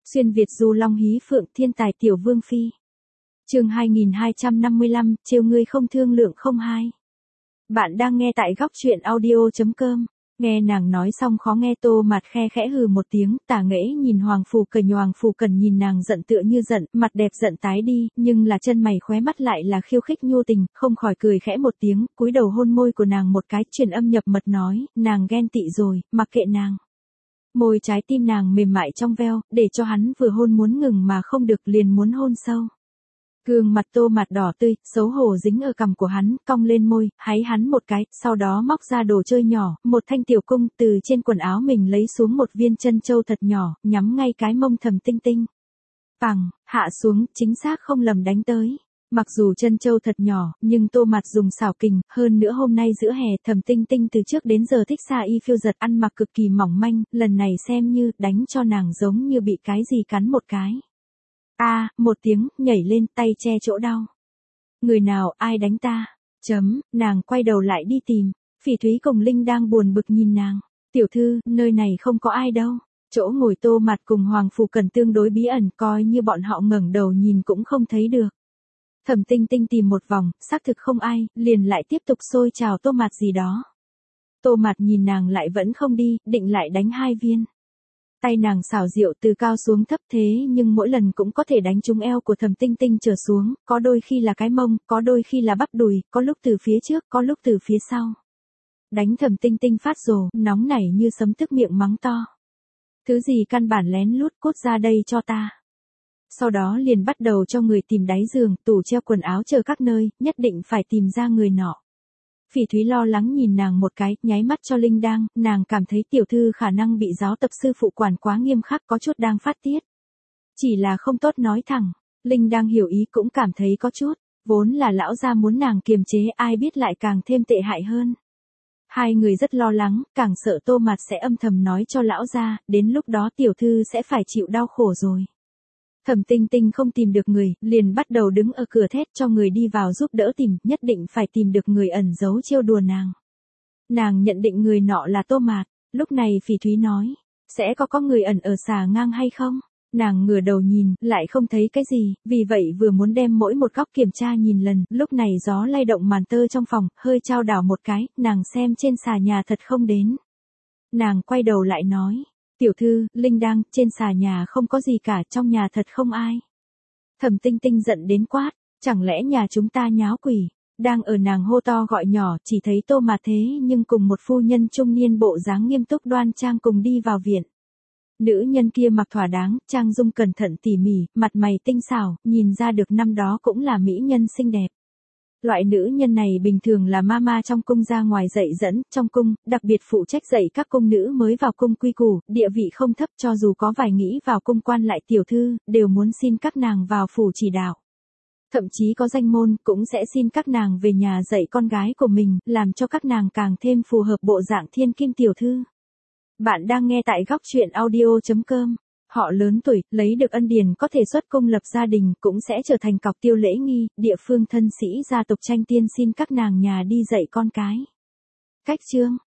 Xuyên Việt du long hí phượng thiên tài tiểu vương phi. Chương 2255, trêu ngươi không thương lượng không hai. Bạn đang nghe tại góc truyện audio.com. Nghe nàng nói xong khó nghe, Tô Mạt khe khẽ hừ một tiếng, tà nghễ nhìn Hoàng Phủ Cần nhìn nàng giận tựa như giận, mặt đẹp giận tái đi, nhưng là chân mày khóe mắt lại là khiêu khích nhu tình, không khỏi cười khẽ một tiếng, cúi đầu hôn môi của nàng một cái, truyền âm nhập mật nói, nàng ghen tị rồi, mặc kệ nàng. Môi trái tim nàng mềm mại trong veo, để cho hắn vừa hôn muốn ngừng mà không được, liền muốn hôn sâu. Gương mặt Tô Mạt đỏ tươi, xấu hổ dính ở cằm của hắn, cong lên môi, háy hắn một cái, sau đó móc ra đồ chơi nhỏ, một thanh tiểu cung, từ trên quần áo mình lấy xuống một viên chân châu thật nhỏ, nhắm ngay cái mông Thẩm Tinh Tinh. Pằng, hạ xuống, chính xác không lầm đánh tới. Mặc dù chân châu thật nhỏ, nhưng Tô Mạt dùng xảo kình, hơn nữa hôm nay giữa hè Thẩm Tinh Tinh từ trước đến giờ thích xa y phiêu giật, ăn mặc cực kỳ mỏng manh, lần này xem như đánh cho nàng giống như bị cái gì cắn một cái. Một tiếng, nhảy lên, tay che chỗ đau. Người nào, ai đánh ta? Nàng quay đầu lại đi tìm. Phỉ Thúy cùng Linh đang buồn bực nhìn nàng. Tiểu thư, nơi này không có ai đâu. Chỗ ngồi Tô Mạt cùng Hoàng Phủ Cần tương đối bí ẩn, coi như bọn họ ngẩng đầu nhìn cũng không thấy được. Thẩm Tinh Tinh tìm một vòng, xác thực không ai, liền lại tiếp tục xôi chào Tô Mạt gì đó. Tô Mạt nhìn nàng lại vẫn không đi, định lại đánh 2 viên. Tay nàng xảo diệu từ cao xuống thấp thế nhưng mỗi lần cũng có thể đánh trúng eo của Thẩm Tinh Tinh trở xuống, có đôi khi là cái mông, có đôi khi là bắp đùi, có lúc từ phía trước, có lúc từ phía sau. Đánh Thẩm Tinh Tinh phát rồ, nóng nảy như sấm, tức miệng mắng to. Thứ gì căn bản lén lút, cút ra đây cho ta. Sau đó liền bắt đầu cho người tìm đáy giường, tủ treo quần áo chờ các nơi, nhất định phải tìm ra người nọ. Phỉ Thúy lo lắng nhìn nàng một cái, nháy mắt cho Linh đang, nàng cảm thấy tiểu thư khả năng bị giáo tập sư phụ quản quá nghiêm khắc, có chút đang phát tiết. Chỉ là không tốt nói thẳng, Linh đang hiểu ý cũng cảm thấy có chút, vốn là lão gia muốn nàng kiềm chế, ai biết lại càng thêm tệ hại hơn. Hai người rất lo lắng, càng sợ Tô Mạt sẽ âm thầm nói cho lão gia, đến lúc đó tiểu thư sẽ phải chịu đau khổ rồi. Thẩm Tinh Tinh không tìm được người, liền bắt đầu đứng ở cửa thét cho người đi vào giúp đỡ tìm, nhất định phải tìm được người ẩn giấu trêu đùa nàng. Nàng nhận định người nọ là Tô Mạt, lúc này Phỉ Thúy nói, sẽ có người ẩn ở xà ngang hay không? Nàng ngửa đầu nhìn, lại không thấy cái gì, vì vậy vừa muốn đem mỗi một góc kiểm tra nhìn lần, lúc này gió lay động màn tơ trong phòng, hơi chao đảo một cái, nàng xem trên xà nhà thật không đến. Nàng quay đầu lại nói. Tiểu thư, Linh đang, trên xà nhà không có gì cả, trong nhà thật không ai. Thẩm Tinh Tinh giận đến quát, chẳng lẽ nhà chúng ta nháo quỷ, đang ở nàng hô to gọi nhỏ, chỉ thấy Tô Mạt thế nhưng cùng một phu nhân trung niên bộ dáng nghiêm túc đoan trang cùng đi vào viện. Nữ nhân kia mặc thỏa đáng, trang dung cẩn thận tỉ mỉ, mặt mày tinh xảo, nhìn ra được năm đó cũng là mỹ nhân xinh đẹp. Loại nữ nhân này bình thường là mama trong cung ra ngoài dạy dẫn, trong cung, đặc biệt phụ trách dạy các cung nữ mới vào cung quy củ, địa vị không thấp, cho dù có vài nghĩ vào cung quan lại tiểu thư, đều muốn xin các nàng vào phủ chỉ đạo. Thậm chí có danh môn, cũng sẽ xin các nàng về nhà dạy con gái của mình, làm cho các nàng càng thêm phù hợp bộ dạng thiên kim tiểu thư. Bạn đang nghe tại góc truyện audio.com. Họ lớn tuổi, lấy được ân điển có thể xuất cung lập gia đình, cũng sẽ trở thành cọc tiêu lễ nghi, địa phương thân sĩ gia tộc tranh tiên xin các nàng nhà đi dạy con cái. Cách chương,